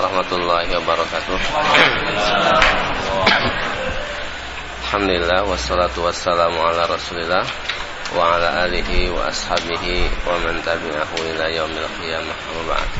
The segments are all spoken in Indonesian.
warahmatullahi wabarakatuh. Alhamdulillah wassalatu wassalamu ala Rasulillah wa ala alihi wa ashabihi wa man tabi'ahu ila yaumil qiyamah. Wa ba'd.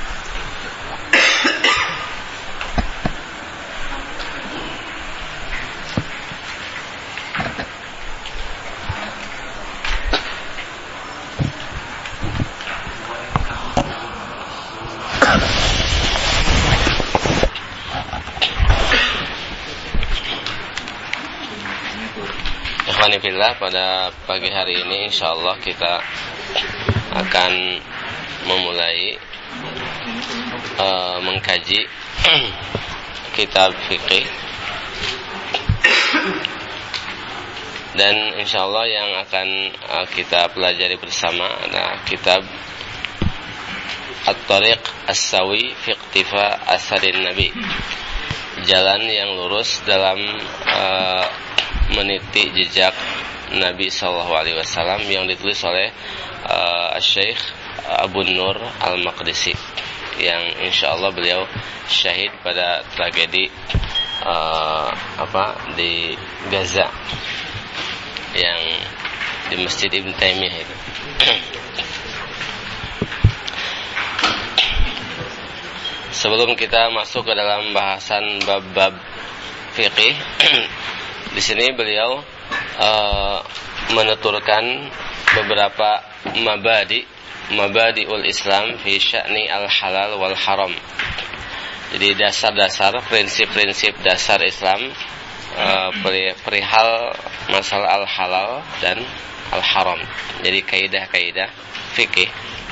Pada pagi hari ini insyaallah kita akan memulai mengkaji kitab fikih, dan insyaallah yang akan kita pelajari bersama adalah kitab At-Tariq As-Sawi fi Iqtifa Asarin Nabi, jalan yang lurus dalam meniti jejak Nabi SAW, yang ditulis oleh Syekh Abu Nur Al-Maqdisi, yang insyaallah beliau syahid pada tragedi di Gaza, yang di Masjid Ibn Taimiyah itu. Sebelum kita masuk ke dalam bahasan bab-bab fikih, di sini beliau menuturkan beberapa mabadi'ul Islam fi sya'ni al-halal wal haram. Jadi dasar-dasar, prinsip-prinsip dasar Islam perihal masalah al-halal dan al-haram. Jadi kaidah-kaidah fikih.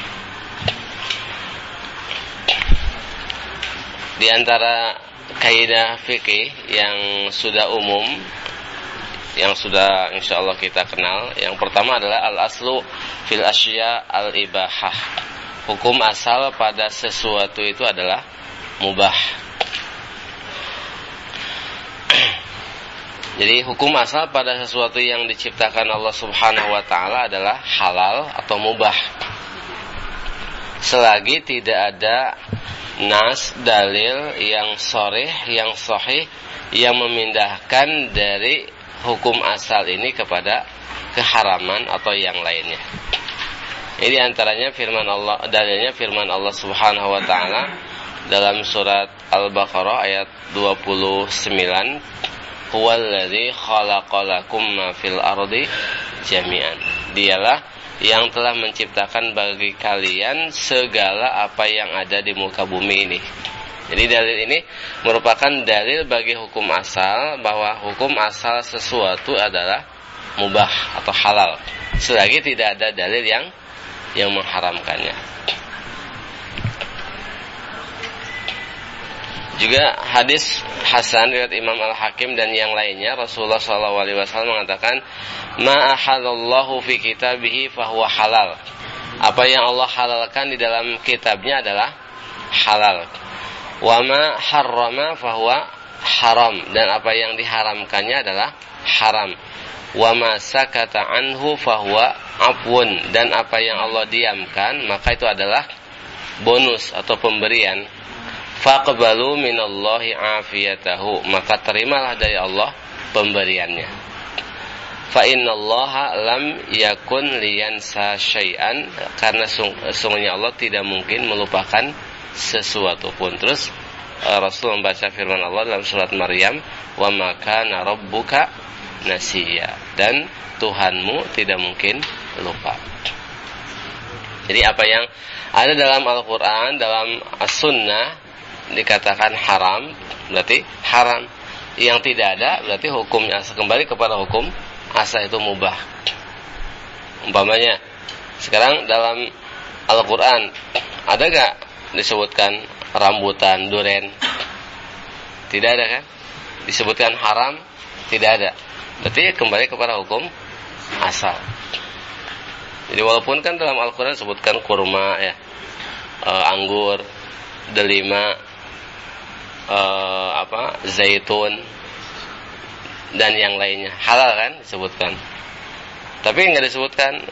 Di antara kaidah fikih yang sudah umum, yang sudah insyaallah kita kenal, yang pertama adalah al-aslu fil asya al-ibahah. Hukum asal pada sesuatu itu adalah mubah. Jadi hukum asal pada sesuatu yang diciptakan Allah Subhanahu wa taala adalah halal atau mubah, selagi tidak ada nas, dalil yang sharih, yang sahih, yang memindahkan dari hukum asal ini kepada keharaman atau yang lainnya. Ini antaranya firman Allah, dalilnya firman Allah Subhanahu wa taala dalam surat Al-Baqarah ayat 29, "Huwallazi khalaqalakum ma fil ardi jami'an." Dialah yang telah menciptakan bagi kalian segala apa yang ada di muka bumi ini. Jadi dalil ini merupakan dalil bagi hukum asal, bahwa hukum asal sesuatu adalah mubah atau halal, selagi tidak ada dalil yang mengharamkannya. Juga hadis hasan riwayat Imam Al-Hakim dan yang lainnya, Rasulullah SAW mengatakan, "Ma ahallallahu fi kitabihi fahuwa halal." Apa yang Allah halalkan di dalam kitabnya adalah halal. Wa ma harrama fahuwa haram, dan apa yang diharamkannya adalah haram. Wa ma sakata anhu fahuwa afwun, dan apa yang Allah diamkan maka itu adalah bonus atau pemberian. Faqbalu minallahi afiyatahu, maka terimalah dari Allah pemberiannya. Fa innallaha lam yakun liyansa syai'an, karena sungguhnya Allah tidak mungkin melupakan sesuatu pun. Terus Rasul membaca firman Allah dalam surat Maryam, "Wa ma kana rabbuka nasiya," dan Tuhanmu tidak mungkin lupa. Jadi apa yang ada dalam Al-Quran, dalam As-Sunnah dikatakan haram, berarti haram. Yang tidak ada berarti hukumnya kembali kepada hukum asal, itu mubah. Umpamanya sekarang dalam Al-Quran ada gak disebutkan rambutan, duren? Tidak ada kan? Disebutkan haram? Tidak ada. Berarti kembali kepada hukum asal. Jadi walaupun kan dalam Al-Quran disebutkan kurma, ya, anggur, delima, zaitun dan yang lainnya halal kan disebutkan, tapi nggak disebutkan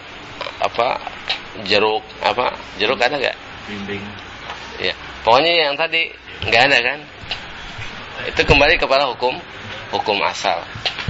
jeruk, jeruk ada nggak? Bimbing. Ya, pokoknya yang tadi Enggak ada kan? Itu kembali kepada hukum asal.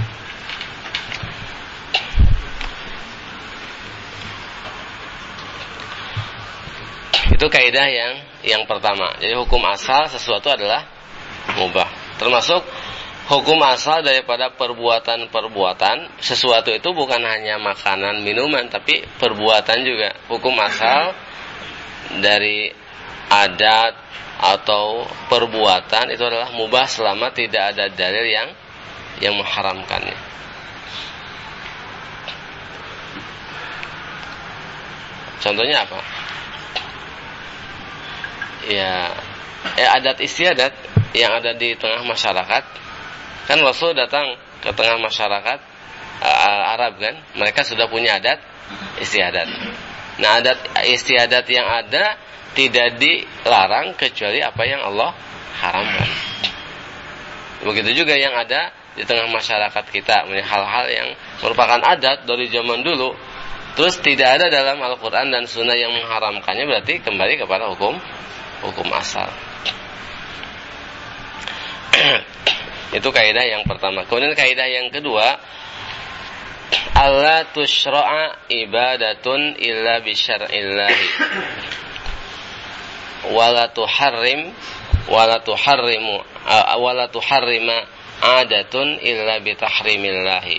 Itu kaidah yang pertama. Jadi hukum asal sesuatu adalah mubah. Termasuk hukum asal daripada perbuatan-perbuatan. Sesuatu itu bukan hanya makanan, minuman, tapi perbuatan juga. Hukum asal dari adat atau perbuatan itu adalah mubah selama tidak ada dalil yang mengharamkannya. Contohnya apa? Ya adat istiadat yang ada di tengah masyarakat. Kan Rasul datang ke tengah masyarakat Arab kan, mereka sudah punya adat istiadat. Nah, adat istiadat yang ada tidak dilarang kecuali apa yang Allah haramkan. Begitu juga yang ada di tengah masyarakat kita, hal-hal yang merupakan adat dari zaman dulu, terus tidak ada dalam Al-Quran dan Sunnah yang mengharamkannya, berarti kembali kepada hukum asal. Itu kaidah yang pertama. Kemudian kaidah yang kedua, alla tusyra'a ibadatun illa bi syar'illahi wala tuharrima adatun illa bi tahrimillahi.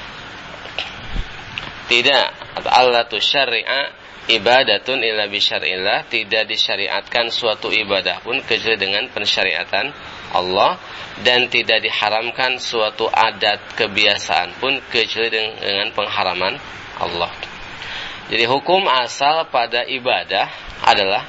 Tidak, alla tusyri'a ibadatun illa bi syar'illah, tidak disyariatkan suatu ibadah pun kecuali dengan pensyariatan Allah, dan tidak diharamkan suatu adat kebiasaan pun kecuali dengan pengharaman Allah. Jadi hukum asal pada ibadah adalah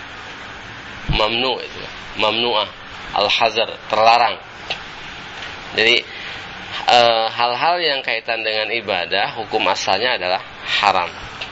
mamnu'ah, al-hazar, terlarang. Jadi hal-hal yang kaitan dengan ibadah hukum asalnya adalah haram.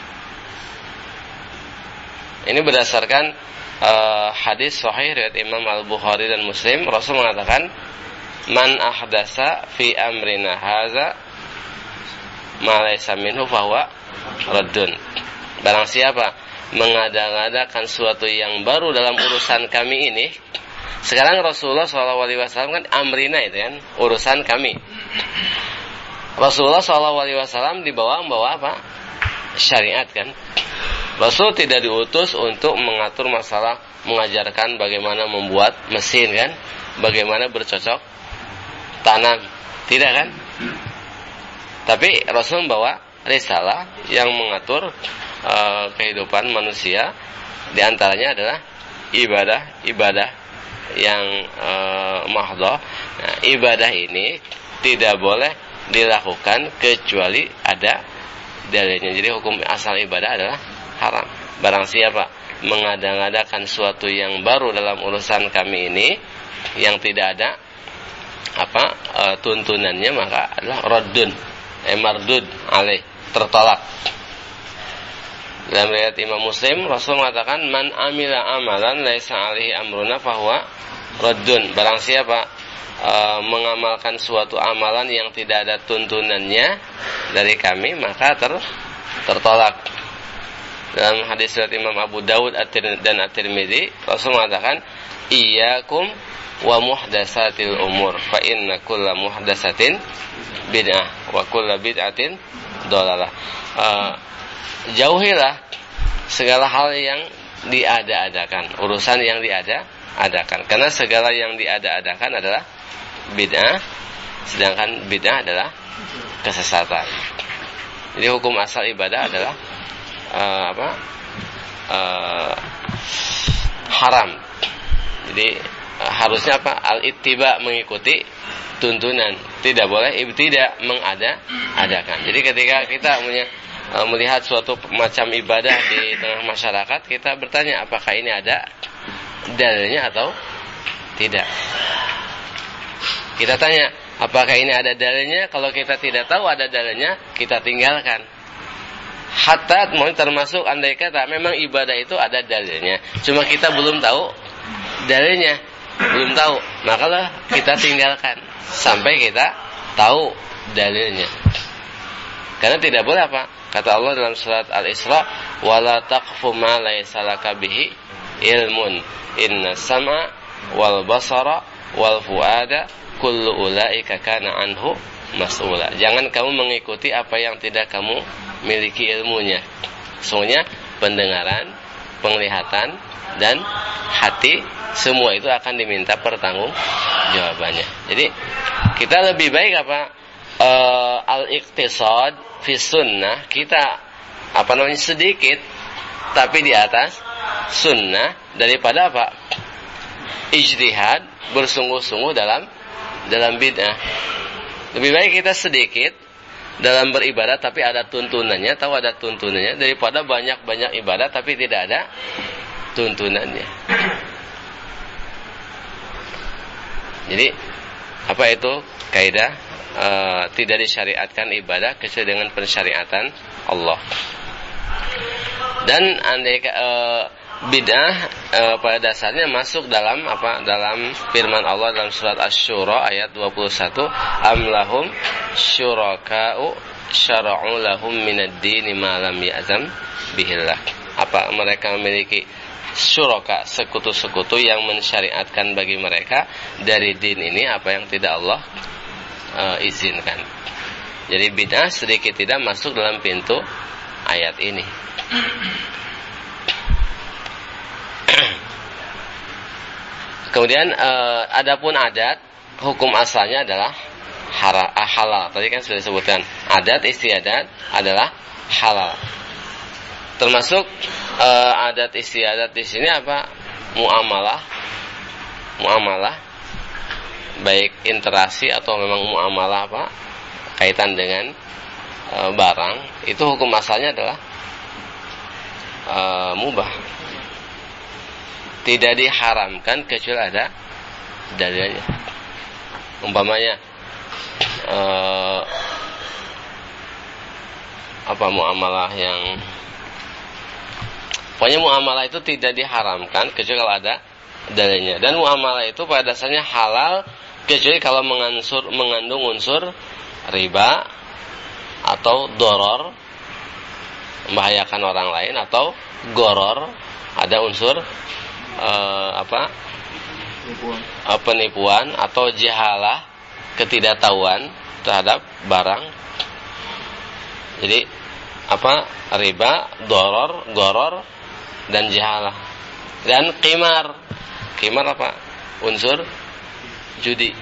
Ini berdasarkan hadis sahih riwayat Imam Al-Bukhari dan Muslim. Rasul mengatakan, man ahdasa fi amrina haza ma laysa minhu fahuwa raddun. Barang siapa mengada-ngadakan suatu yang baru dalam urusan kami ini. Sekarang Rasulullah SAW kan amrina itu kan, urusan kami. Rasulullah SAW membawa apa? Syariat kan. Rasul tidak diutus untuk mengatur masalah mengajarkan bagaimana membuat mesin kan, bagaimana bercocok tanam, tidak kan? Tapi Rasul membawa risalah yang mengatur kehidupan manusia, di antaranya adalah ibadah yang mahdhah. Nah, ibadah ini tidak boleh dilakukan kecuali ada dalilnya. Jadi hukum asal ibadah adalah haram. Barang siapa mengada-ngadakan suatu yang baru dalam urusan kami ini yang tidak ada tuntunannya, maka adalah raddun, mardud alaih, tertolak. Dalam riwayat Imam Muslim, Rasul mengatakan, man amila amalan laisa alaihi amruna fahuwa raddun. Barang siapa mengamalkan suatu amalan yang tidak ada tuntunannya dari kami, maka tertolak. Dalam hadis riwayat Imam Abu Dawud dan At-Tirmidzi, Rasul mengatakan, iyyakum wa muhdatsatil umur fa inna kulla muhdatsatin bid'ah wa kulla bid'atin dhalalah. Jauhilah segala hal yang diada-adakan, urusan yang diada-adakan, karena segala yang diada-adakan adalah bid'ah, sedangkan bid'ah adalah kesesatan. Jadi hukum asal ibadah adalah haram. Jadi harusnya al-ittiba, mengikuti tuntunan, tidak boleh ibtida, mengada-adakan. Jadi ketika kita melihat suatu macam ibadah di tengah masyarakat, kita bertanya apakah ini ada dalilnya atau tidak. Kita tanya apakah ini ada dalilnya. Kalau kita tidak tahu ada dalilnya, kita tinggalkan. Hatta termasuk andai kata memang ibadah itu ada dalilnya, cuma kita belum tahu dalilnya, maka kita tinggalkan sampai kita tahu dalilnya. Karena tidak boleh kata Allah dalam surat Al-Isra, wala taqfu ma laysa laka bihi ilmun inna sam'a wal basara wal fuada kullu ulaika kana anhu mas'ula. Jangan kamu mengikuti apa yang tidak kamu miliki ilmunya. Semuanya pendengaran, penglihatan dan hati, semua itu akan diminta pertanggungjawabannya. Jadi kita lebih baik apa? Al-iqtisad fi sunnah, kita sedikit tapi di atas sunnah daripada apa? Ijtihad, bersungguh-sungguh dalam bid'ah. Lebih baik kita sedikit dalam beribadah tapi ada tuntunannya, tahu ada tuntunannya, daripada banyak-banyak ibadah tapi tidak ada tuntunannya. Jadi apa itu kaidah? Tidak disyariatkan ibadah kecuali dengan pensyariatan Allah. Dan andai bid'ah pada dasarnya masuk dalam dalam firman Allah dalam surat Asy-Syura ayat 21, am lahum syuraka'u syara'u lahum minad dini ma lam ya'zam bihillah. Apa mereka memiliki syuraka, sekutu-sekutu yang mensyariatkan bagi mereka dari din ini apa yang tidak Allah izinkan. Jadi bid'ah sedikit tidak masuk dalam pintu ayat ini. Kemudian adapun adat, hukum asalnya adalah halal. Tadi kan sudah disebutkan, adat istiadat adalah halal. Termasuk adat istiadat di sini apa? Muamalah, baik interaksi atau memang muamalah kaitan dengan barang, itu hukum asalnya adalah mubah. Tidak diharamkan kecuali ada dalilnya. Umpamanya muamalah yang pokoknya muamalah itu tidak diharamkan kecuali kalau ada dalilnya. Dan muamalah itu pada dasarnya halal kecuali kalau mengandung unsur riba atau doror, membahayakan orang lain, atau goror, ada unsur penipuan atau jahalah, ketidaktahuan terhadap barang. Jadi riba, doror, goror dan jahalah. Dan qimar unsur judi.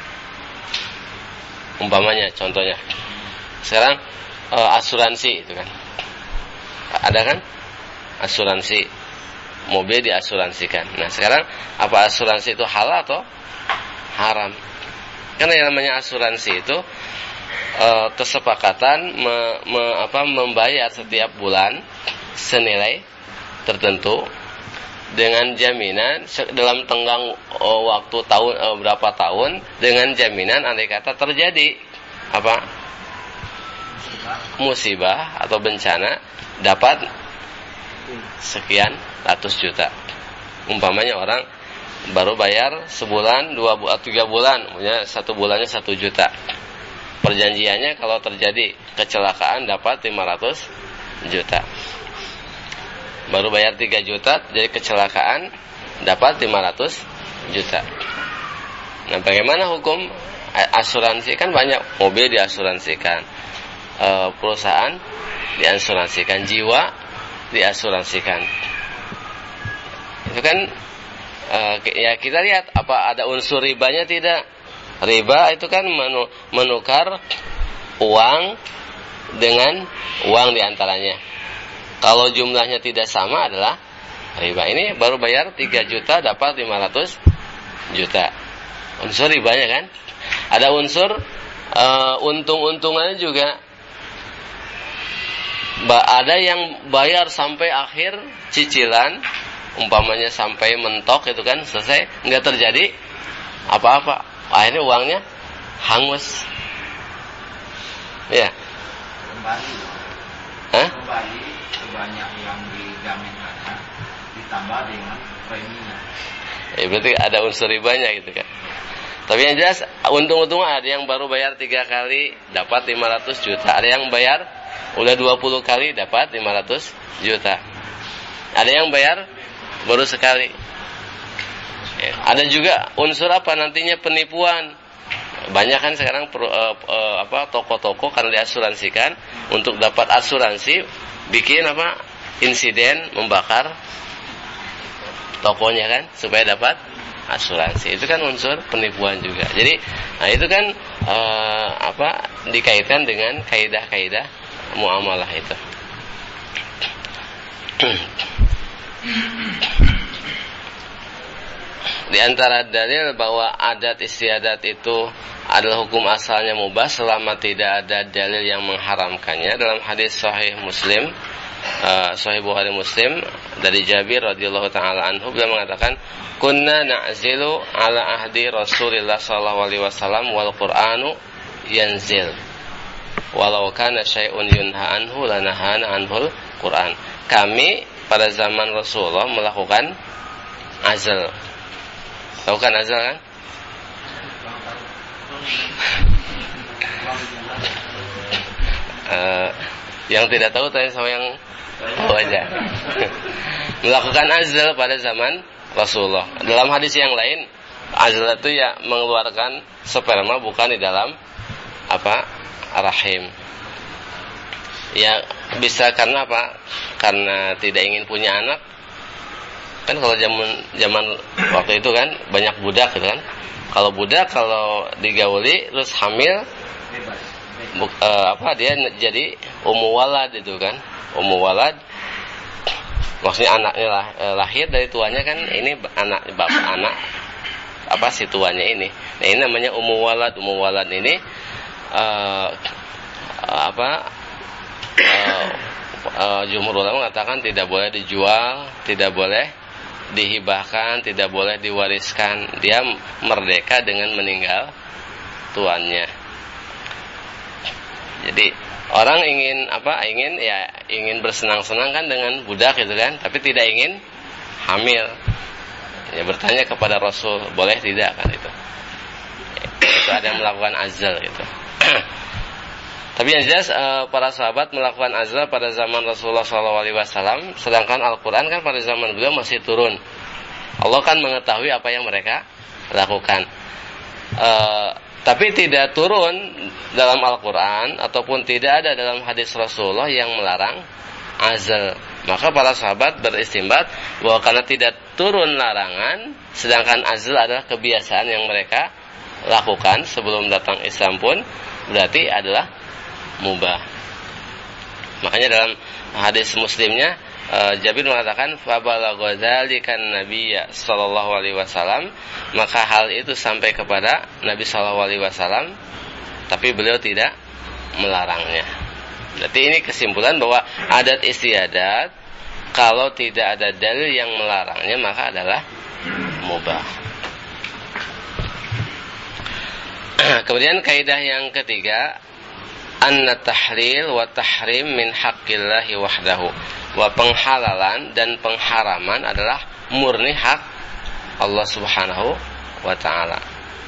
Umpamanya contohnya sekarang asuransi itu kan, ada kan asuransi mobil diasuransikan. Nah sekarang apa asuransi itu halal atau haram? Karena yang namanya asuransi itu kesepakatan membayar setiap bulan senilai tertentu dengan jaminan dalam tenggang waktu berapa tahun, dengan jaminan andai kata terjadi musibah atau bencana dapat sekian ratus juta. Umpamanya orang baru bayar sebulan, 3 bulan, punya 1 bulannya 1 juta. Perjanjiannya kalau terjadi kecelakaan dapat 500 juta. Baru bayar 3 juta, jadi kecelakaan dapat 500 juta. Nah, bagaimana hukum asuransi? Kan banyak, mobil diasuransikan, perusahaan diasuransikan, jiwa diasuransikan. Itu kan ya kita lihat apa ada unsur ribanya tidak. Riba itu kan menukar uang dengan uang diantaranya. Kalau jumlahnya tidak sama adalah riba. Ini baru bayar 3 juta dapat 500 juta. Unsur ribanya kan. Ada unsur untung-untungannya juga. Ada yang bayar sampai akhir cicilan, umpamanya sampai mentok itu kan selesai, nggak terjadi apa-apa, akhirnya uangnya hangus. Ya. Kembali sebanyak yang dijaminkan ditambah dengan preminya. Berarti ada unsur ribanya gitu kan. Tapi yang jelas untung-untung ada yang baru bayar 3 kali dapat 500 juta, ada yang bayar udah 20 kali dapat 500 juta. Ada yang bayar baru sekali. Ya, ada juga unsur apa nantinya penipuan. Banyak kan sekarang toko-toko karena diasuransikan untuk dapat asuransi bikin insiden membakar tokonya kan supaya dapat asuransi. Itu kan unsur penipuan juga. Jadi itu kan dikaitkan dengan kaidah-kaidah muamalah itu. Di antara dalil bahwa adat istiadat itu adalah hukum asalnya mubah selama tidak ada dalil yang mengharamkannya. Dalam hadis Sahih Muslim, Sahih Bukhari Muslim dari Jabir radhiyallahu taala anhu, beliau mengatakan, "Kunna na'zilu ala ahdi Rasulillah sallallahu alaihi wasallam wal Qur'anu yanzil. Walau kana syai'un yunha anhu lanahana anhul Qur'an." Kami pada zaman Rasulullah melakukan azal. Tahu kan azal kan? Yang tidak tahu tanya sama yang tahu aja. Melakukan azal pada zaman Rasulullah. Dalam hadis yang lain, azal itu ya mengeluarkan sperma bukan di dalam rahim. Ya bisa karena apa? Karena tidak ingin punya anak. Kan kalau zaman waktu itu kan banyak budak gitu kan. Kalau budak kalau digauli terus hamil dia jadi ummu walad itu kan. Ummu walad maksudnya anaknya lahir dari tuanya kan, ini bapak si tuanya ini. Nah, ini namanya ummu walad. Ummu walad ini jumhur ulama mengatakan tidak boleh dijual, tidak boleh dihibahkan, tidak boleh diwariskan. Dia merdeka dengan meninggal tuannya. Jadi orang ingin bersenang-senang kan dengan budak gitu kan, tapi tidak ingin hamil. Ya bertanya kepada Rasul, boleh tidak kan itu. Itu ada yang melakukan azal gitu. Tapi yang jelas para sahabat melakukan azal pada zaman Rasulullah SAW, sedangkan Al-Quran kan pada zaman beliau masih turun. Allah kan mengetahui apa yang mereka lakukan. Tapi tidak turun dalam Al-Quran ataupun tidak ada dalam hadis Rasulullah yang melarang azal. Maka para sahabat beristimbat bahwa karena tidak turun larangan, sedangkan azal adalah kebiasaan yang mereka lakukan sebelum datang Islam pun, berarti adalah mubah. Makanya dalam hadis Muslimnya Jabir mengatakan, "Fabalagha dzalikan Nabiyya sallallahu alaihi wasallam," maka hal itu sampai kepada Nabi sallallahu alaihi wasallam, tapi beliau tidak melarangnya. Berarti ini kesimpulan bahwa adat istiadat kalau tidak ada dalil yang melarangnya maka adalah mubah. Kemudian kaidah yang ketiga, anna tahlil wa tahrim min haqqillahi wahdahu. Wa penghalalan dan pengharaman adalah murni hak Allah Subhanahu wa taala.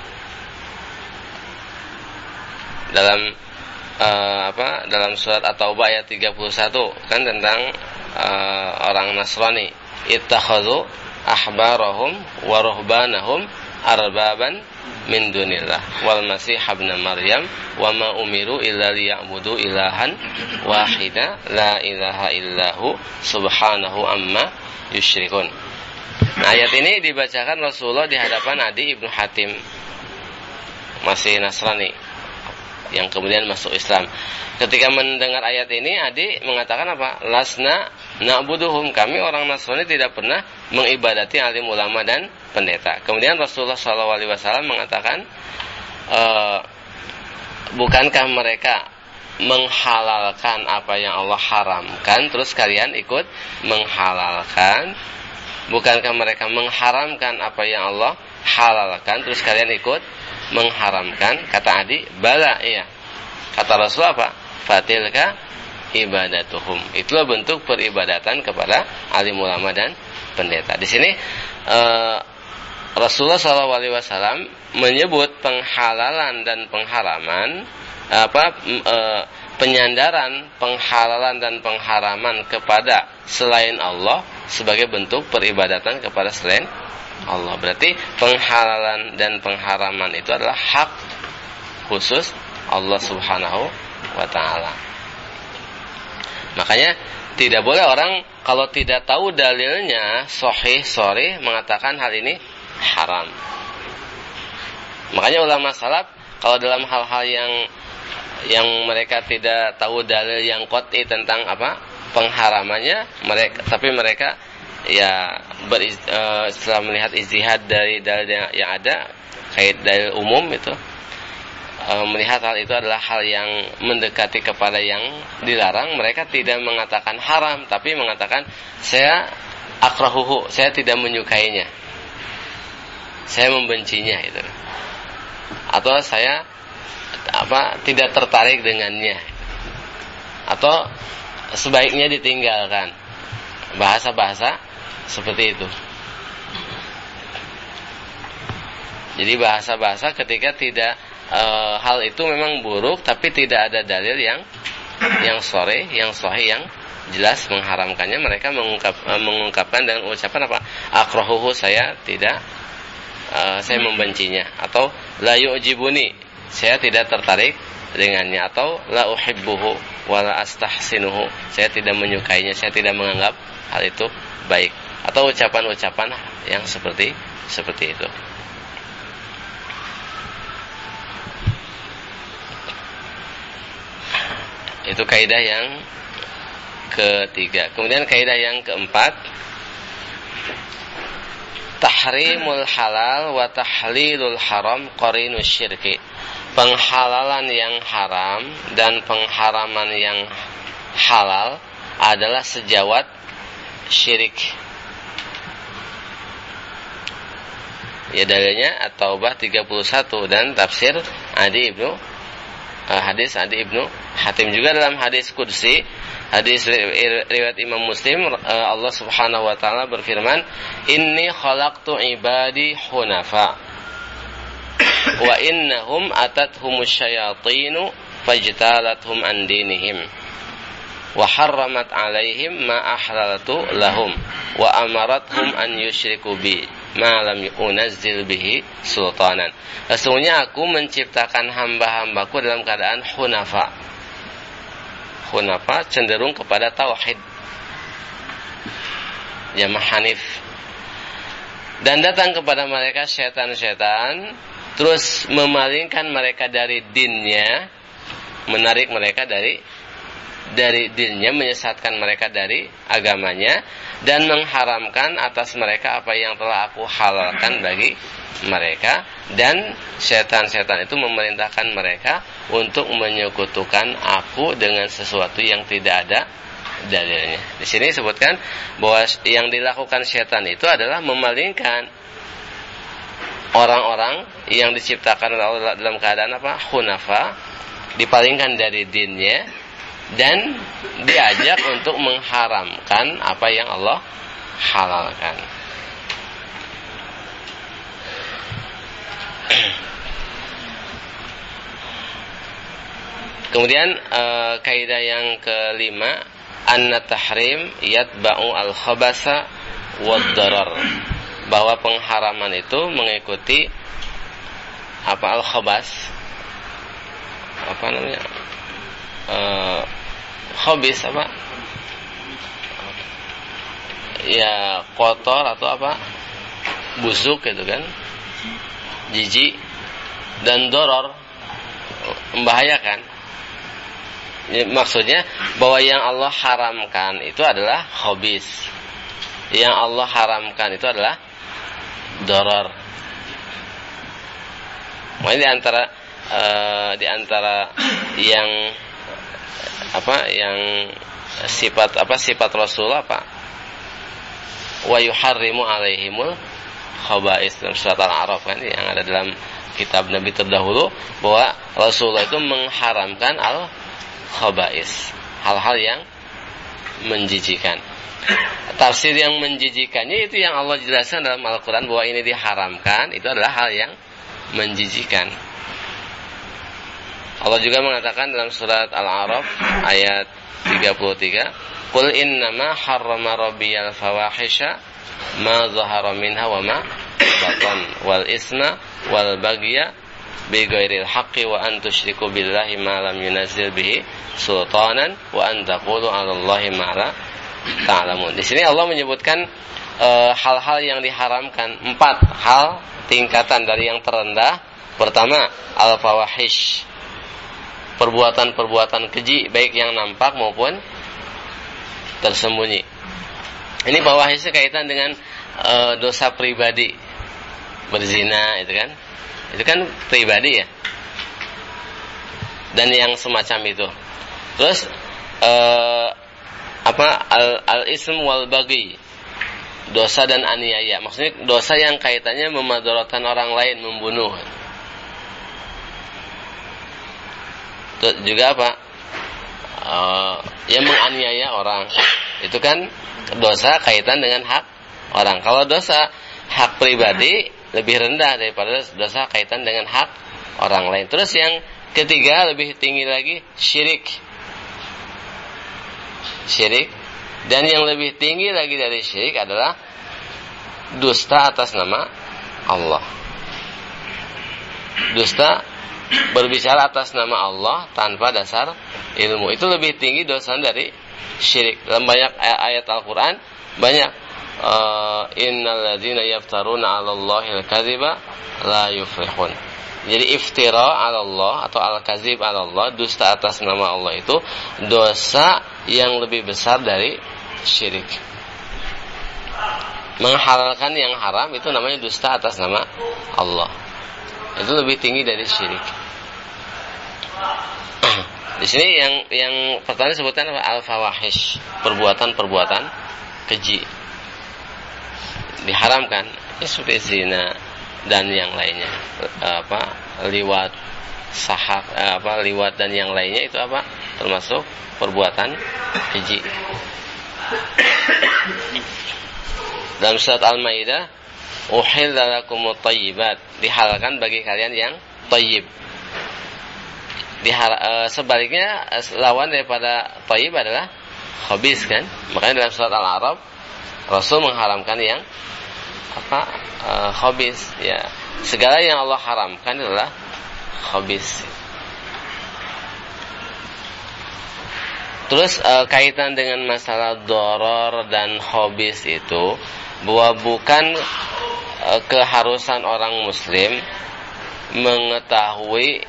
Dalam surat At-Taubah ayat 31 kan tentang orang Nasrani, ittakhadhu ahbarahum wa ruhbanahum arbaban min dunillah wal masih ibn Maryam wa ma umiru illa liya'budu ilahan wahida la ilaha illahu subhanahu amma yusyrikun. Nah, ayat ini dibacakan Rasulullah di hadapan Adi ibnu Hatim, masih Nasrani, yang kemudian masuk Islam. Ketika mendengar ayat ini, Adi mengatakan apa? Lasna na'buduhum, kami orang Nasrani tidak pernah mengibadati alim ulama dan pendeta. Kemudian Rasulullah SAW mengatakan, bukankah mereka menghalalkan apa yang Allah haramkan, terus kalian ikut menghalalkan? Bukankah mereka mengharamkan apa yang Allah halalkan, terus kalian ikut mengharamkan? Kata Adi, bala, iya. Kata Rasul apa? Fatilka ibadatuhum. Itulah bentuk peribadatan kepada alim ulama dan pendeta. Di sini Rasulullah SAW menyebut penghalalan dan pengharaman, penyandaran penghalalan dan pengharaman kepada selain Allah sebagai bentuk peribadatan kepada selain Allah. Berarti penghalalan dan pengharaman itu adalah hak khusus Allah Subhanahu wa taala. Makanya tidak boleh orang kalau tidak tahu dalilnya sahih sharih mengatakan hal ini haram. Makanya ulama salaf kalau dalam hal-hal yang mereka tidak tahu dalil yang qat'i tentang pengharamannya, mereka ya setelah melihat ijtihad dari dalil yang ada kait dalil umum itu, melihat hal itu adalah hal yang mendekati kepada yang dilarang, mereka tidak mengatakan haram tapi mengatakan saya akrahuhu, saya tidak menyukainya, saya membencinya itu, atau saya tidak tertarik dengannya, atau sebaiknya ditinggalkan, bahasa-bahasa seperti itu. Jadi bahasa-bahasa ketika tidak hal itu memang buruk tapi tidak ada dalil yang sharih, yang sahih, yang jelas mengharamkannya, mereka mengungkapkan dengan ucapan akrahuhu, saya tidak saya membencinya, atau la yu'jibuni, saya tidak tertarik dengannya, atau la uhibbuhu wa la astahsinuhu, saya tidak menyukainya, saya tidak menganggap hal itu baik, atau ucapan-ucapan yang seperti itu. Itu kaidah yang ketiga. Kemudian kaidah yang keempat, tahrimul halal wa tahlilul haram qarinus syirki. Penghalalan yang haram dan pengharaman yang halal adalah sejawat syirik. Ya, dalilnya At-Taubah 31 dan tafsir hadis Adi Ibnu Hatim. Juga dalam hadis qudsi, hadis riwayat Imam Muslim, Allah Subhanahu wa taala berfirman, "Inni khalaqtu ibadi hunafa wa innahum atathumus syayatinu fajtalathum an dinihim wa harramat alaihim ma ahlaltu lahum wa amarathum an yusyriku bi ma lam yunazzil bihi sultanan." Sesungguhnya aku menciptakan hamba-hambaku dalam keadaan hunafa. Hunafa cenderung kepada tauhid, jamaah hanif. Dan datang kepada mereka syaitan-syaitan, terus memalingkan mereka dari dinnya, menarik mereka dari dinnya, menyesatkan mereka dari agamanya, dan mengharamkan atas mereka apa yang telah aku halalkan bagi mereka. Dan setan-setan itu memerintahkan mereka untuk menyekutukan aku dengan sesuatu yang tidak ada dalilnya. Di sini disebutkan bahwa yang dilakukan setan itu adalah memalingkan orang-orang yang diciptakan oleh Allah dalam keadaan hunafa, dipalingkan dari dinnya dan diajak untuk mengharamkan apa yang Allah halalkan. Kemudian kaidah yang kelima, anna tahrim yatba'u al-khabasa wad-darar, bahwa pengharaman itu mengikuti al-khabas, khabis ya kotor atau busuk gitu kan, jijik, dan doror, membahayakan. Maksudnya bahwa yang Allah haramkan itu adalah khabis, yang Allah haramkan itu adalah doror. Makanya di antara yang yang sifat Rasul wa yuharrimu alaihimul khaba'is, dalam surat Al-A'raf kan, yang ada dalam kitab Nabi terdahulu, bahwa Rasulullah itu mengharamkan al-khaba'is, hal-hal yang menjijikan. Tafsir yang menjijikannya itu yang Allah jelaskan dalam Al-Quran, bahwa ini diharamkan, itu adalah hal yang menjijikan. Allah juga mengatakan dalam surat Al-A'raf ayat 33, "Qul innama harrama rabbiyal fawahisha ma zahara minha wa ma batan wal isma wal baghya bi ghairil haqqi wa an tusyriku billahi ma lam yunzil bihi sultanan wa an taqulu 'ala Allahi ma la ta'lamun. Di sini Allah menyebutkan hal-hal yang diharamkan, 4 hal tingkatan dari yang terendah. Pertama, al-fawahish, perbuatan-perbuatan keji baik yang nampak maupun tersembunyi. Ini fawahish kaitan dengan dosa pribadi, berzina itu kan pribadi ya, dan yang semacam itu. Terus al-ism wal baghi, dosa dan aniaya, maksudnya dosa yang kaitannya memadaratkan orang lain, membunuh. Terus juga yang menganiaya orang, itu kan dosa kaitan dengan hak orang. Kalau dosa hak pribadi lebih rendah daripada dosa kaitan dengan hak orang lain. Terus yang ketiga lebih tinggi lagi, syirik. Dan yang lebih tinggi lagi dari syirik adalah dusta atas nama Allah. Dusta, berbicara atas nama Allah tanpa dasar ilmu, itu lebih tinggi dosa dari syirik. Dalam banyak ayat Al-Quran banyak innal ladzina yaftaruna 'ala Allahil kadziba la yuflihun. Jadi iftira 'ala Allah atau al-kadzib 'ala Allah, dusta atas nama Allah, itu dosa yang lebih besar dari syirik. Menghalalkan yang haram itu namanya dusta atas nama Allah. Itu lebih tinggi dari syirik. Di sini yang pertama disebutkan al-fawahish, perbuatan-perbuatan keji diharamkan, seperti zina dan yang lainnya, liwat, sahak, liwat dan yang lainnya, itu termasuk perbuatan keji. Dalam surat Al-Maidah, uhilla lakumut thayyibat, dihalalkan bagi kalian yang thayyib. Sebaliknya lawan daripada thayyib adalah khabis kan. Makanya dalam surat Al-A'raf Rasul mengharamkan yang khabis ya. Segala yang Allah haramkan adalah khabis. Terus kaitan dengan masalah doror dan khabis itu, bahwa bukan keharusan orang muslim mengetahui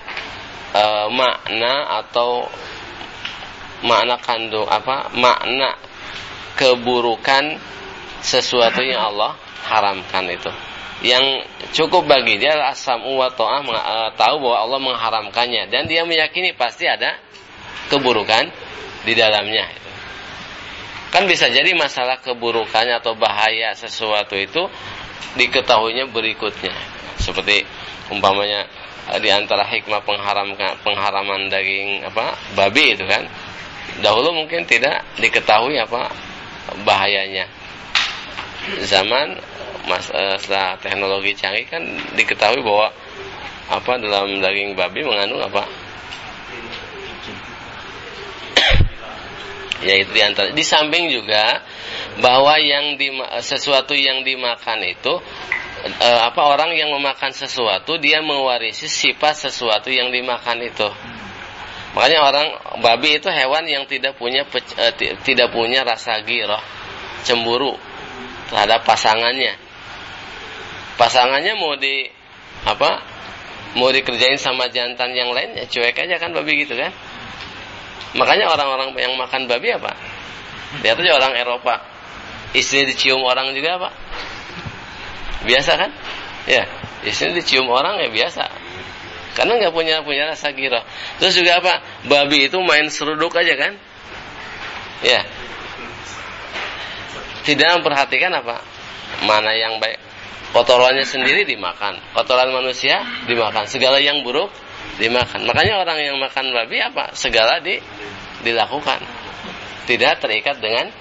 makna atau makna kandung makna keburukan sesuatu yang Allah haramkan itu. Yang cukup bagi dia adalah as-sam'u wa ta'ah, tahu bahwa Allah mengharamkannya dan dia meyakini pasti ada keburukan di dalamnya. Kan bisa jadi masalah keburukannya atau bahaya sesuatu itu diketahuinya berikutnya. Seperti umpamanya di antara hikmah pengharaman daging babi itu kan, dahulu mungkin tidak diketahui bahayanya. Zaman setelah teknologi canggih kan diketahui bahwa dalam daging babi mengandung yaitu di antara, di samping juga bahwa sesuatu yang dimakan itu orang yang memakan sesuatu dia mewarisi sifat sesuatu yang dimakan itu. Makanya babi itu hewan yang tidak punya rasa ghirah, cemburu terhadap pasangannya. Pasangannya mau dikerjain sama jantan yang lain ya cuek aja kan babi gitu kan. Makanya orang-orang yang makan babi lihat aja orang Eropa, istri dicium orang juga biasa kan? Ya, istri dicium orang ya biasa. Karena nggak punya rasa ghirah. Terus juga babi itu main seruduk aja kan? Ya. Tidak memperhatikan mana yang baik. Kotorannya sendiri dimakan, kotoran manusia dimakan, segala yang buruk dimakan. Makanya orang yang makan babi segala dilakukan. Tidak terikat dengan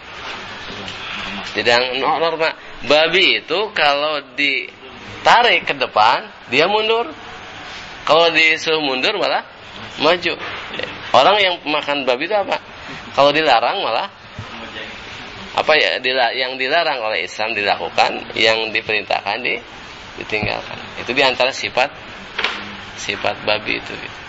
norma. Babi itu kalau ditarik ke depan dia mundur. Kalau disuruh mundur malah maju. Orang yang makan babi itu kalau dilarang malah yang dilarang oleh Islam dilakukan, yang diperintahkan ditinggalkan. Itu diantara sifat babi itu gitu.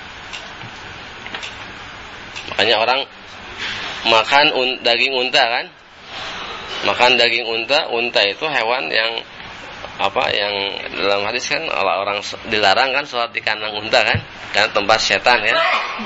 Makanya orang makan daging unta kan, makan daging unta itu hewan yang yang dalam hadis kan orang dilarang kan sholat di kandang unta kan, karena tempat setan kan.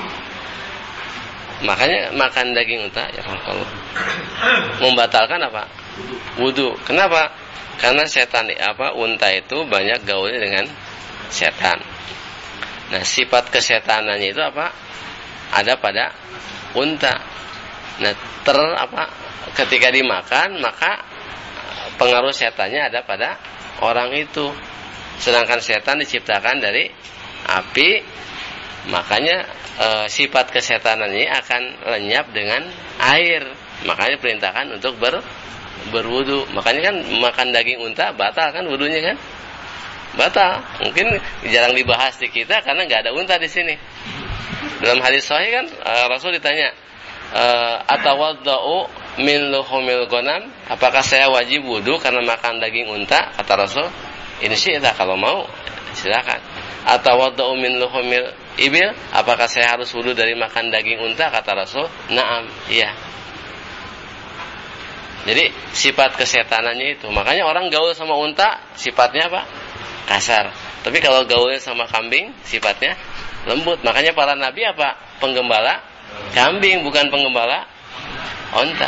Makanya makan daging unta ya kalau membatalkan apa? Wudu. Kenapa? Karena setan unta itu banyak gaulnya dengan setan. Nah, sifat kesetanannya itu apa? Ada pada unta. Nah, ketika dimakan maka pengaruh setannya ada pada orang itu. Sedangkan setan diciptakan dari api, makanya sifat kesetanannya akan lenyap dengan air. Makanya perintahkan untuk berwudu. Makanya kan makan daging unta batal kan wudunya kan? Batal. Mungkin jarang dibahas di kita karena nggak ada unta di sini. Dalam hadis sahih kan Rasul ditanya, atawaddau min luhumil ghanam, apakah saya wajib wudu karena makan daging unta? Kata Rasul, insya kalau mau silakan. Atawaddau min luhumil ibil, apakah saya harus wudu dari makan daging unta? Kata Rasul, na'am, iya. Jadi sifat kesetanannya itu. Makanya orang gaul sama unta sifatnya apa? Kasar. Tapi kalau gaulnya sama kambing sifatnya lembut. Makanya para nabi apa? Penggembala kambing, bukan penggembala unta.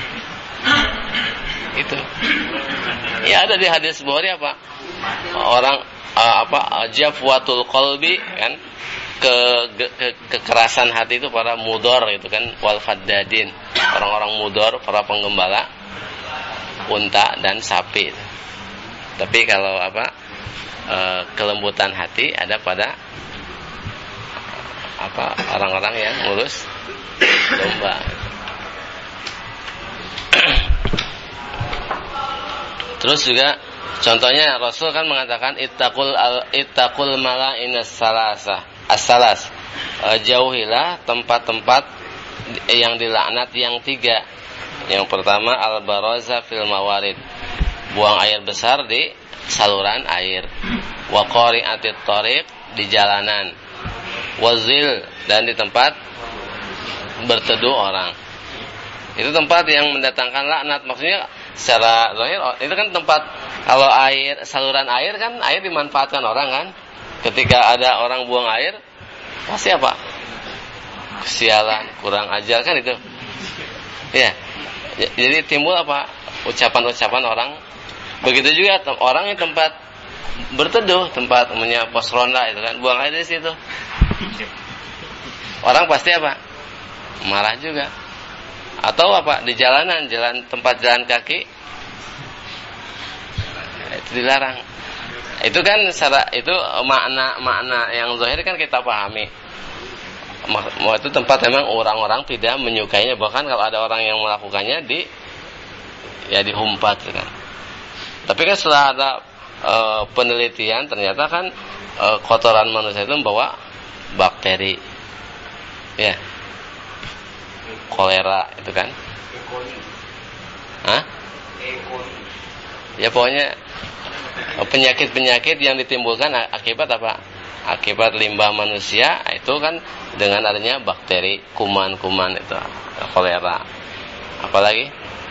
Itu. Ya ada di hadis Bukhari apa? Orang jafwatul qalbi kan, kekerasan hati itu para mudor itu kan, wal faddadin, orang-orang mudor, para penggembala unta dan sapi. Tapi kalau kelembutan hati ada pada orang-orang yang ngurus domba. Terus juga contohnya Rasul kan mengatakan ittaqul malainas salas. Jauhilah tempat-tempat yang dilaknat yang 3. Yang pertama al-baraza fil mawarid. Buang air besar di saluran air. Wa qari'atit thariq, di jalanan. Wazil, dan di tempat berteduh orang. Itu tempat yang mendatangkan laknat. Maksudnya secara zahir itu kan tempat, kalau air, saluran air kan air dimanfaatkan orang kan. Ketika ada orang buang air pasti apa? Kesialan, kurang ajar kan itu. Ya. Jadi timbul apa? Ucapan-ucapan orang. Begitu juga orang yang tempat berteduh, tempat punya pos ronda itu kan, buang air di situ. Orang pasti apa? Marah juga. Atau apa? Di jalanan, tempat jalan kaki itu dilarang. Itu kan itu makna yang zahir kan kita pahami. Itu tempat memang orang-orang tidak menyukainya, bahkan kalau ada orang yang melakukannya dihumpat kan. Tapi kan setelah ada penelitian ternyata kan kotoran manusia itu membawa bakteri. Ya. Kolera itu kan. Hah? Ya pokoknya penyakit-penyakit yang ditimbulkan akibat apa? Akibat limbah manusia itu kan dengan adanya bakteri, kuman-kuman itu, kolera. Apalagi?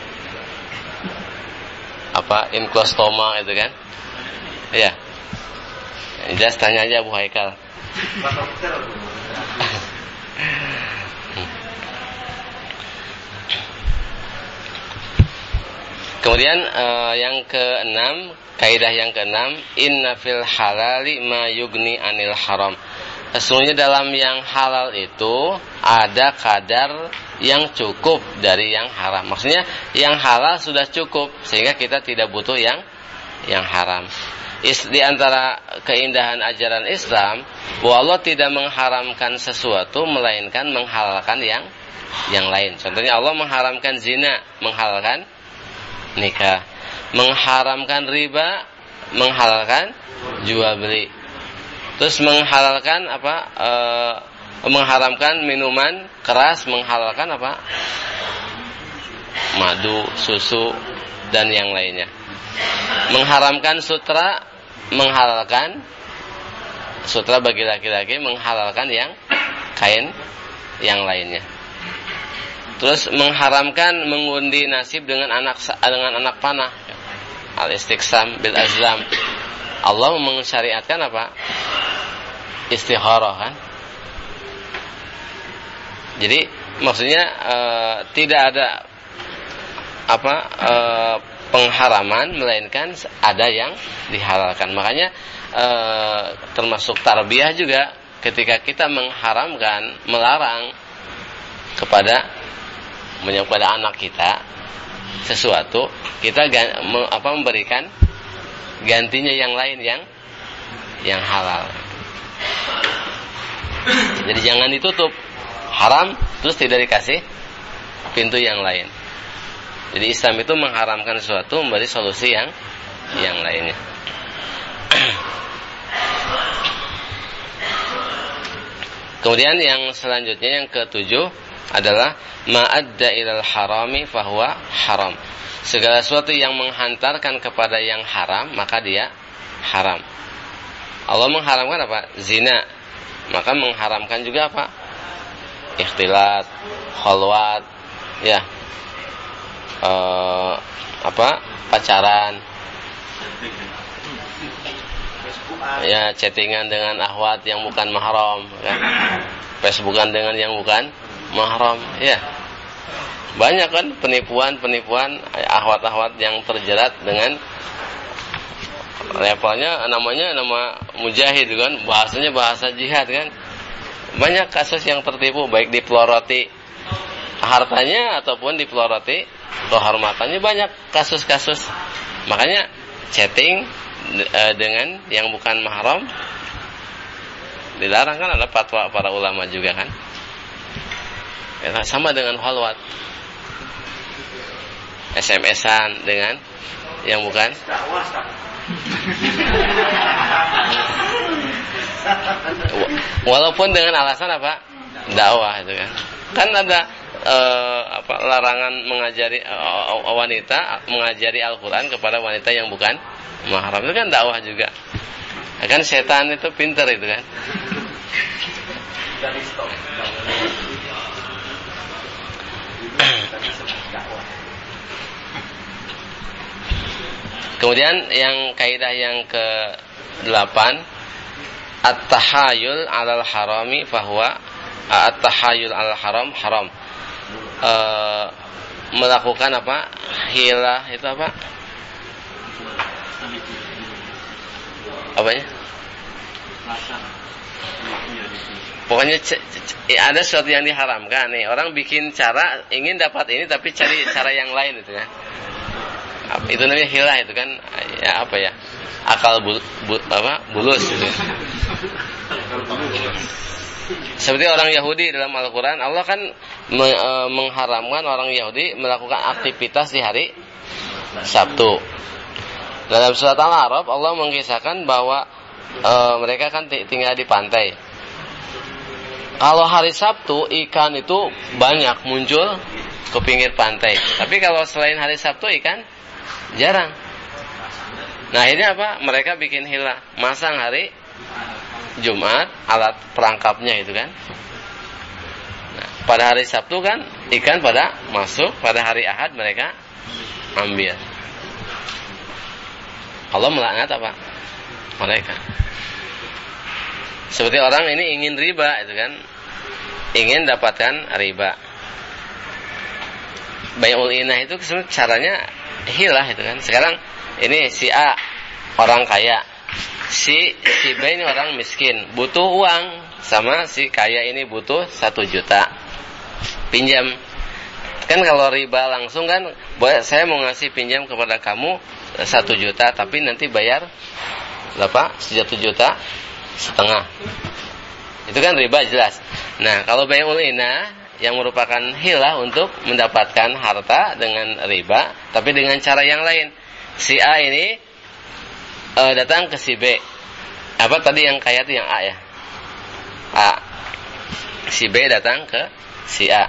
Inklostoma itu kan? Iya. Just tanya aja Bu Haikal. Kemudian yang keenam, kaidah yang keenam, inna fil halali ma yugni anil haram. Sesungguhnya dalam yang halal itu ada kadar yang cukup dari yang haram. Maksudnya yang halal sudah cukup sehingga kita tidak butuh yang haram. Di antara keindahan ajaran Islam, bahwa Allah tidak mengharamkan sesuatu melainkan menghalalkan yang lain. Contohnya Allah mengharamkan zina, menghalalkan nikah, mengharamkan riba, menghalalkan jual beli. Terus menghalalkan mengharamkan minuman keras, menghalalkan madu, susu dan yang lainnya. Mengharamkan sutra, menghalalkan sutra bagi laki-laki, menghalalkan yang kain yang lainnya. Terus mengharamkan mengundi nasib dengan anak panah, al-istiqsam bil azlam. Allah mensyariatkan apa? Istikharah kan. Jadi maksudnya tidak ada pengharaman, melainkan ada yang dihalalkan. Makanya termasuk tarbiyah juga, ketika kita mengharamkan, melarang kepada anak kita sesuatu, kita memberikan gantinya yang lain yang halal. Jadi jangan ditutup haram terus tidak dikasih pintu yang lain. Jadi Islam itu mengharamkan sesuatu, memberi solusi yang lainnya. Kemudian yang selanjutnya, yang ketujuh adalah ma'adda ilal harami fahuwa haram. Segala sesuatu yang menghantarkan kepada yang haram, maka dia haram. Allah mengharamkan apa? Zina. Maka mengharamkan juga apa? Ikhtilat, khalwat, ya. Pacaran. Ya, chattingan dengan akhwat yang bukan mahram, kan? Facebookan dengan yang bukan mahram, ya. Banyak kan penipuan akhwat-akhwat yang terjerat dengan levelnya namanya nama mujahid kan, bahasanya bahasa jihad kan. Banyak kasus yang tertipu, baik dipeloroti hartanya ataupun dipeloroti kehormatannya, banyak kasus-kasus. Makanya chatting dengan yang bukan mahram dilarang kan, ada fatwa para ulama juga kan. Ya, sama dengan khalwat, SMS-an dengan yang bukan. Walaupun dengan alasan apa? Dakwah itu kan. Kan ada larangan mengajari wanita mengajari Al-Qur'an kepada wanita yang bukan mahram. Itu kan dakwah juga. Kan setan itu pintar itu kan. Kemudian yang kaidah yang ke-8, at-tahayul 'alal harami fahuwa at-tahayul 'alal haram haram. Melakukan apa? Hilah itu apa? Apanya? Pokoknya ada sesuatu yang diharamkan nih. Orang bikin cara ingin dapat ini tapi cari cara yang lain itu kan. Itu namanya hilah itu kan, ya apa ya? Akal bulus gitu. Seperti orang Yahudi dalam Al-Qur'an, Allah kan mengharamkan orang Yahudi melakukan aktivitas di hari Sabtu. Dalam surat Al-A'raf Allah mengisahkan bahwa mereka kan tinggal di pantai. Kalau hari Sabtu ikan itu banyak muncul ke pinggir pantai. Tapi kalau selain hari Sabtu ikan jarang. Nah akhirnya apa? Mereka bikin hilah, masang hari Jumat alat perangkapnya itu kan. Nah, pada hari Sabtu kan ikan pada masuk, pada hari Ahad mereka ambil. Allah melaknat apa? Mereka. Seperti orang ini ingin riba itu kan, ingin dapatkan riba. Bai'ul inah itu caranya hilah itu kan. Sekarang ini si A orang kaya, si B ini orang miskin, butuh uang, sama si kaya ini butuh 1 juta, pinjam. Kan kalau riba langsung kan, saya mau ngasih pinjam kepada kamu 1 juta, tapi nanti bayar berapa? 1,5 juta. Itu kan riba jelas. Nah kalau bai'ul inah yang merupakan hilah untuk mendapatkan harta dengan riba, tapi dengan cara yang lain. Si A ini datang ke si B. Apa tadi yang kaya itu yang A ya? A. Si B datang ke si A.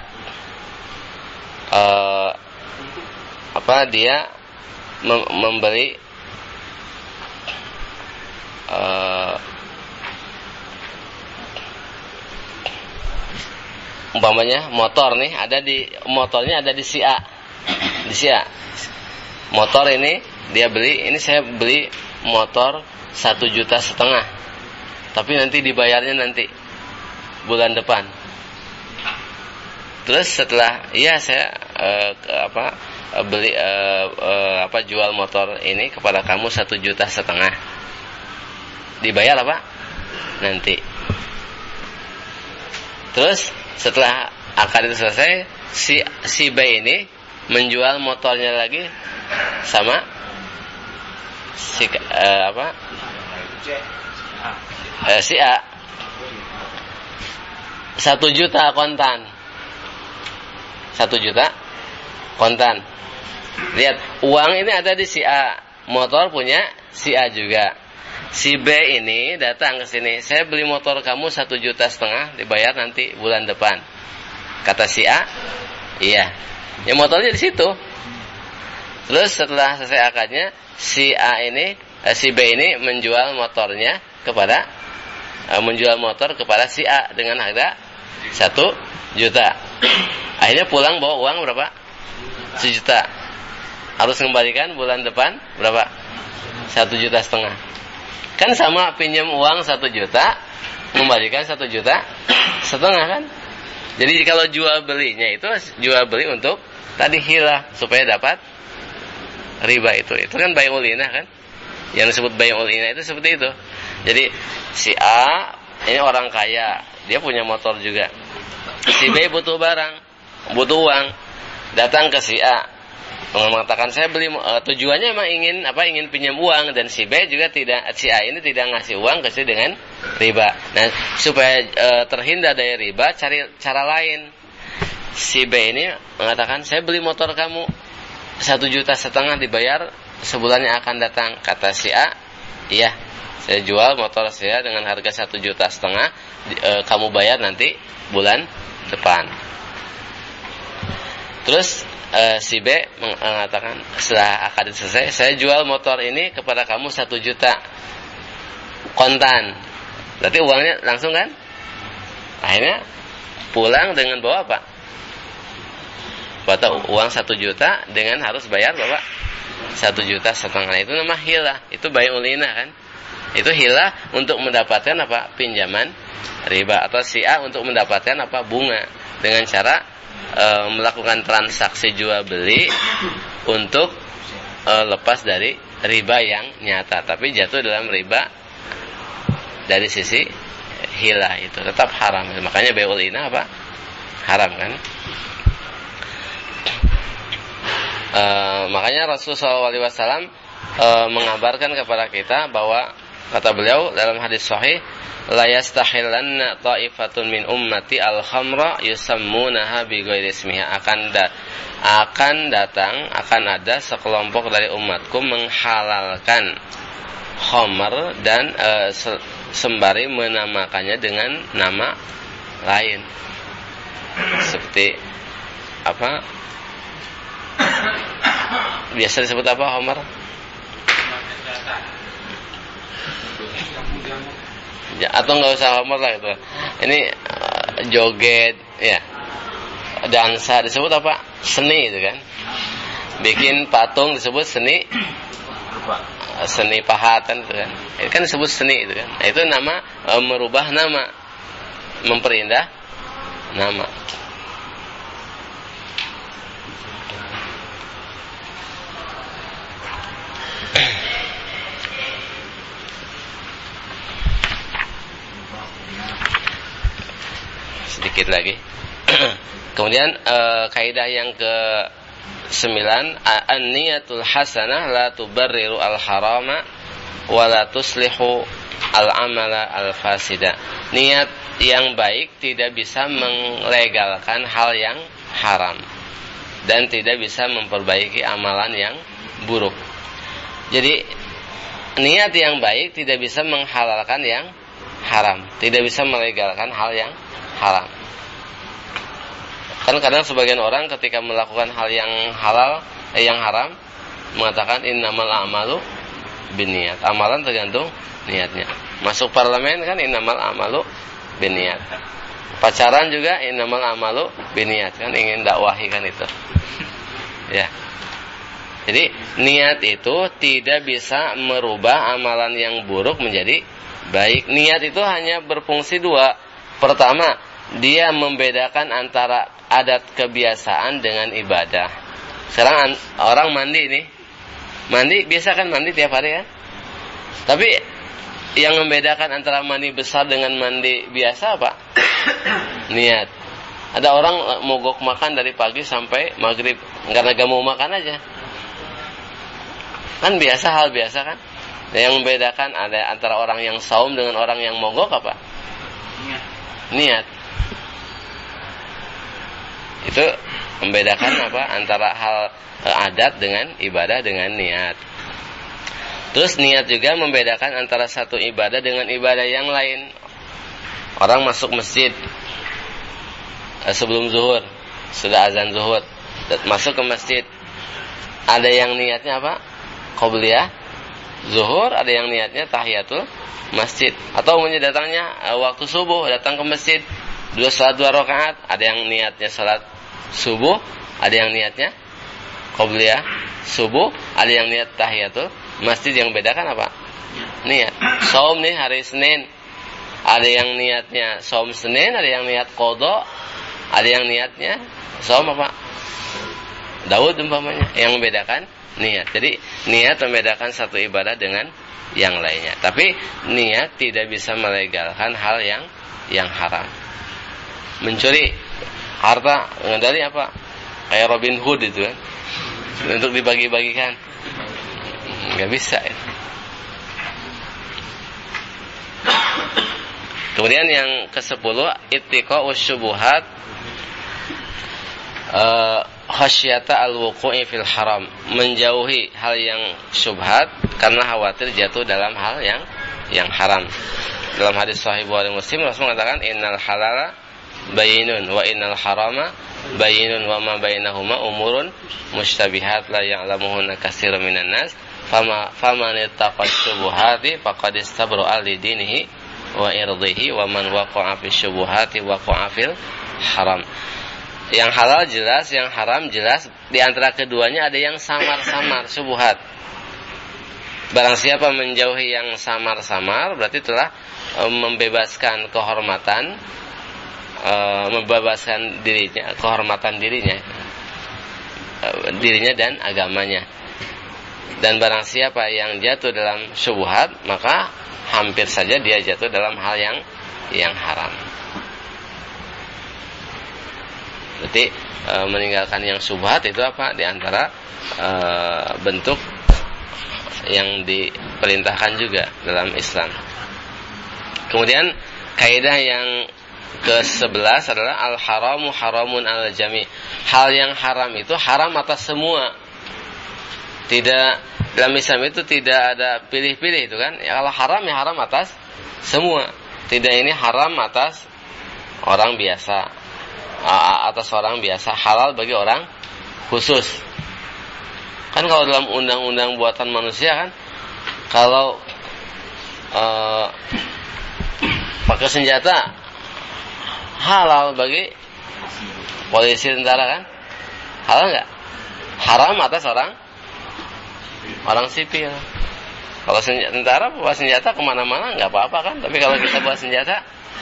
Dia memberi umpamanya motor nih, motornya ada di si A. Di si A. Motor ini dia beli, ini saya beli motor 1,5 juta. Tapi nanti dibayarnya nanti bulan depan. Terus setelah saya beli jual motor ini kepada kamu 1,5 juta. Dibayar apa? Nanti. Terus setelah akad itu selesai, si B ini menjual motornya lagi sama si A 1 juta kontan. 1 juta kontan. Lihat, uang ini ada di si A, motor punya si A juga. Si B ini datang ke sini, saya beli motor kamu 1,5 juta, dibayar nanti bulan depan. Kata si A, iya. Ya motornya di situ. Terus setelah selesai akadnya, si B ini menjual motornya kepada si A dengan harga 1 juta. Akhirnya pulang bawa uang berapa? 1 juta. Harus kembalikan bulan depan berapa? 1,5 juta. Kan sama pinjam uang 1 juta, kembalikan 1,5 juta kan? Jadi kalau jual belinya itu jual beli untuk tadi hilah supaya dapat riba itu. Itu kan bai'ul inah kan? Yang disebut bai'ul inah itu seperti itu. Jadi si A ini orang kaya, dia punya motor juga. Si B butuh barang, butuh uang, datang ke si A, mengatakan saya beli, tujuannya memang ingin pinjam uang, dan si B juga si A ini tidak ngasih uang kecuali dengan riba. Nah, supaya terhindar dari riba, cari cara lain. Si B ini mengatakan saya beli motor kamu 1,5 juta, dibayar sebulan yang akan datang. Kata si A, iya, saya jual motor saya dengan harga 1,5 juta, kamu bayar nanti bulan depan. Terus si B mengatakan setelah akad selesai, saya jual motor ini kepada kamu 1 juta kontan. Berarti uangnya langsung kan? Akhirnya pulang dengan bawa apa? Bawa uang 1 juta dengan harus bayar berapa? 1,5 juta. Itu nama hilah. Itu bai'ul inah kan? Itu hilah untuk mendapatkan apa? Pinjaman riba. Atau si A untuk mendapatkan apa? Bunga. Dengan cara melakukan transaksi jual beli untuk lepas dari riba yang nyata, tapi jatuh dalam riba dari sisi hilah, itu tetap haram. Makanya bai'ul inah apa? Haram kan? Makanya Rasulullah SAW mengabarkan kepada kita bahwa kata beliau dalam hadis sahih, la yastahillanna ta'ifatun min ummati al-khamra yusammunaha bi ghairi ismiha. Akan ada sekelompok dari umatku menghalalkan khamr dan sembari menamakannya dengan nama lain. Seperti apa? Biasa disebut apa khamr? Ya, atau nggak usah homer lah gitu. Ini joget, ya, dansa disebut apa? Seni itu kan. Bikin patung disebut seni pahatan itu kan. Itu kan disebut seni itu kan. Nah, itu nama merubah nama, memperindah nama. Sedikit lagi. Kemudian kaidah yang ke-9, an-niyatul hasanah la tubarriru al-harama wa la tuslihu al-amala al-fasida. Niat yang baik tidak bisa melegalkan hal yang haram dan tidak bisa memperbaiki amalan yang buruk. Jadi niat yang baik tidak bisa menghalalkan yang haram, tidak bisa melegalkan hal yang haram. Kan kadang sebagian orang ketika melakukan hal yang yang haram mengatakan innamal a'malu binniyat. Amalan tergantung niatnya. Masuk parlemen kan innamal amalu binniyat. Pacaran juga innamal amalu binniyat, kan ingin dakwahi kan itu. Ya. Jadi niat itu tidak bisa merubah amalan yang buruk menjadi baik. Niat itu hanya berfungsi dua. Pertama, dia membedakan antara adat kebiasaan dengan ibadah. Sekarang orang mandi nih. Mandi biasa kan mandi tiap hari kan? Tapi yang membedakan antara mandi besar dengan mandi biasa apa? Niat. Ada orang mogok makan dari pagi sampai maghrib karena gak mau makan aja. Kan biasa, hal biasa kan? Yang membedakan ada antara orang yang saum dengan orang yang mogok apa? Niat. Itu membedakan apa? Antara hal adat dengan ibadah dengan niat. Terus niat juga membedakan antara satu ibadah dengan ibadah yang lain. Orang masuk masjid sebelum zuhur, sudah azan zuhur, masuk ke masjid. Ada yang niatnya apa? Qobliyah zuhur, ada yang niatnya tahiyatul masjid. Atau datangnya waktu subuh, datang ke masjid, salat 2 rakaat, ada yang niatnya salat subuh, ada yang niatnya qobliyah subuh, ada yang niat tahiyatul masjid. Yang bedakan apa? Niat. Saum nih hari Senin, ada yang niatnya saum Senin, ada yang niat qada, ada yang niatnya saum apa? Daud umpamanya. Yang membedakan niat. Jadi niat membedakan satu ibadah dengan yang lainnya. Tapi niat tidak bisa melegalkan hal yang haram. Mencuri harta dari apa? Kayak Robin Hood itu kan. Untuk dibagi-bagikan. Enggak bisa ya. Kemudian yang ke-10, ittiqa'us syubuhat khasyata al-wuqu'i fil haram, menjauhi hal yang syubhat karena khawatir jatuh dalam hal yang haram. Dalam hadis sahih Bukhari Muslim, Rasul mengatakan innal halala bayyinun wa innal harama bayyinun wa ma bainahuma umurun mushtabihat la ya'lamuhunna katsirun minan nas faman ittaqa syubuhati faqad istabra'a li dinihi wa irdihi wa man waqa'a fi syubuhati waqa'a fil haram. Yang halal jelas, yang haram jelas. Di antara keduanya ada yang samar-samar, syubhat. Barang siapa menjauhi yang samar-samar, berarti telah membebaskan kehormatan, membebaskan dirinya, kehormatan dirinya dan agamanya. Dan barang siapa yang jatuh dalam syubhat, maka hampir saja dia jatuh dalam hal yang haram. Berarti meninggalkan yang syubhat itu apa? Di antara bentuk yang diperintahkan juga dalam Islam. Kemudian kaidah yang ke-11 adalah al-haramu haramun al-jami. Hal yang haram itu haram atas semua. Tidak, dalam Islam itu tidak ada pilih-pilih itu kan. Ya, kalau haram ya haram atas semua. Tidak ini haram atas orang biasa, atas orang biasa, halal bagi orang khusus. Kan kalau dalam undang-undang buatan manusia kan, kalau pakai senjata halal bagi polisi, tentara kan, halal nggak? Haram atas orang sipil. Kalau tentara bawa senjata kemana-mana nggak apa-apa kan, tapi kalau kita bawa senjata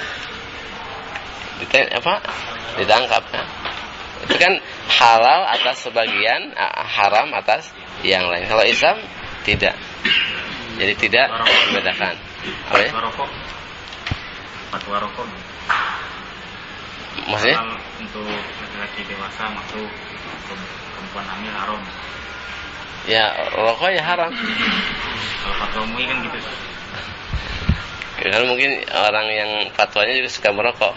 ditangkap kan. Itu kan halal atas sebagian, haram atas yang lain. Kalau Islam tidak. Jadi tidak membedakan. Apa ya? Fatwa rokok. Maksudnya? Untuk laki-laki dewasa masuk, perempuan hamil haram. Ya, rokok ya haram. Kalau fatwa MUI kan gitu. Kan mungkin orang yang fatwanya juga suka merokok.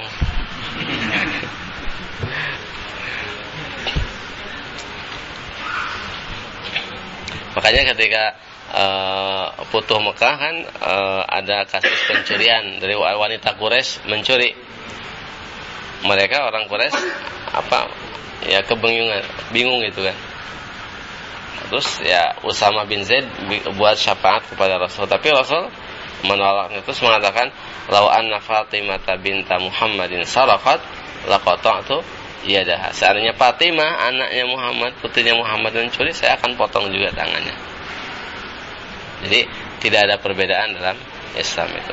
Makanya ketika Futuh Mekah kan ada kasus pencurian dari wanita Quraisy mencuri. Mereka orang Quraisy kebingungan, bingung gitu kan. Terus ya Usama bin Zaid buat syafaat kepada Rasul, tapi Rasul menolaknya, terus mengatakan lau anna Fatimah binta Muhammadin saraqat laqata'tu yadaha. Seandainya Fatimah anaknya Muhammad, putrinya Muhammad mencuri, saya akan potong juga tangannya. Jadi tidak ada perbedaan dalam Islam itu.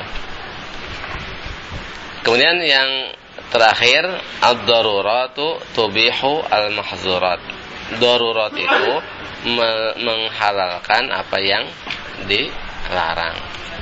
Kemudian yang terakhir, ad-daruratu tubihu al-mahzurat. Darurat itu menghalalkan apa yang dilarang.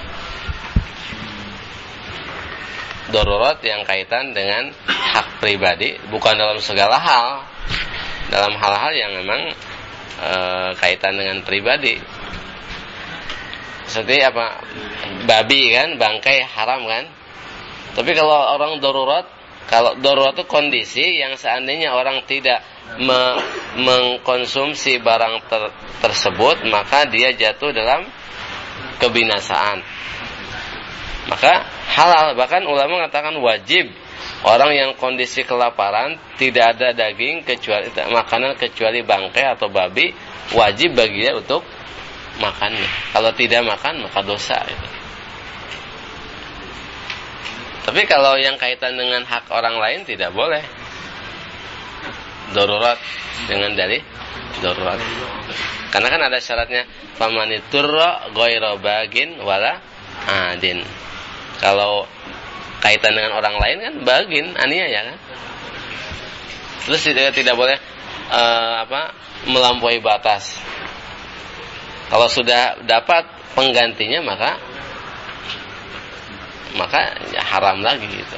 Darurat yang kaitan dengan hak pribadi, bukan dalam segala hal, dalam hal-hal yang memang kaitan dengan pribadi. Seperti apa? Babi kan, bangkai haram kan? Tapi kalau orang darurat, kalau darurat itu kondisi yang seandainya orang tidak mengkonsumsi barang tersebut, maka dia jatuh dalam kebinasaan. Maka halal, bahkan ulama mengatakan wajib orang yang kondisi kelaparan, tidak ada daging kecuali makanan kecuali bangkai atau babi, wajib bagi dia untuk makannya. Kalau tidak makan maka dosa itu. Tapi kalau yang kaitan dengan hak orang lain tidak boleh. Darurat dengan dalih darurat. Karena kan ada syaratnya, famaniturra ghairu bagin wala adin. Kalau kaitan dengan orang lain kan bagin, aniaya kan. Terus tidak boleh melampaui batas. Kalau sudah dapat penggantinya maka ya haram lagi gitu.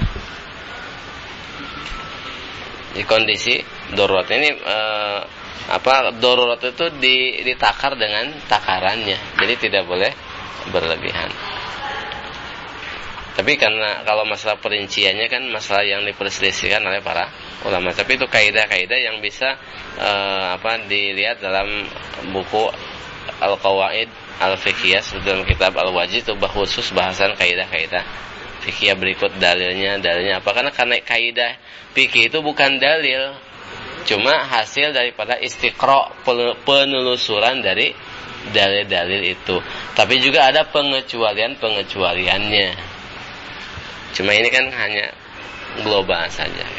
Di kondisi darurat ini darurat itu ditakar dengan takarannya. Jadi tidak boleh berlebihan. Tapi karena kalau masalah perinciannya kan masalah yang diperselisihkan oleh para ulama. Tapi itu kaidah-kaidah yang bisa dilihat dalam buku Al-Qawaid Al-Fiqhiyah dalam kitab Al-Wajid, itu khusus bahasan kaidah-kaidah fikih berikut dalilnya apa? Karena kaidah fikih itu bukan dalil, cuma hasil daripada istiqra, penelusuran dari dalil-dalil itu. Tapi juga ada pengecualiannya. Cuma ini kan hanya global saja.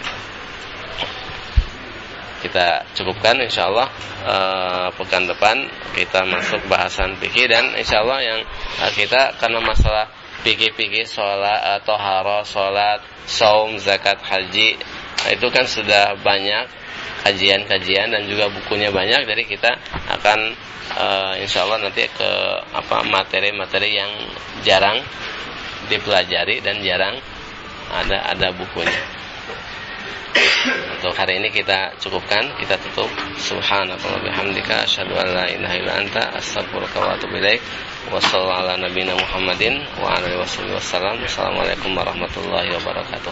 Kita cukupkan, insyaallah pekan depan kita masuk bahasan fikih, dan insyaallah yang kita karena masalah fikih sholat, tohara, sholat, saum, zakat, haji, itu kan sudah banyak kajian-kajian dan juga bukunya banyak. Jadi kita akan insyaallah nanti ke materi-materi yang jarang dipelajari dan jarang ada bukunya. Untuk hari ini kita cukupkan, kita tutup. Subhanallah bihamdika asyhadu an la ilaha illa anta astaghfiruka wa atubu ilaik. Wassallallahu ala nabiyina Muhammadin wa alihi wasallam. Assalamualaikum warahmatullahi wabarakatuh.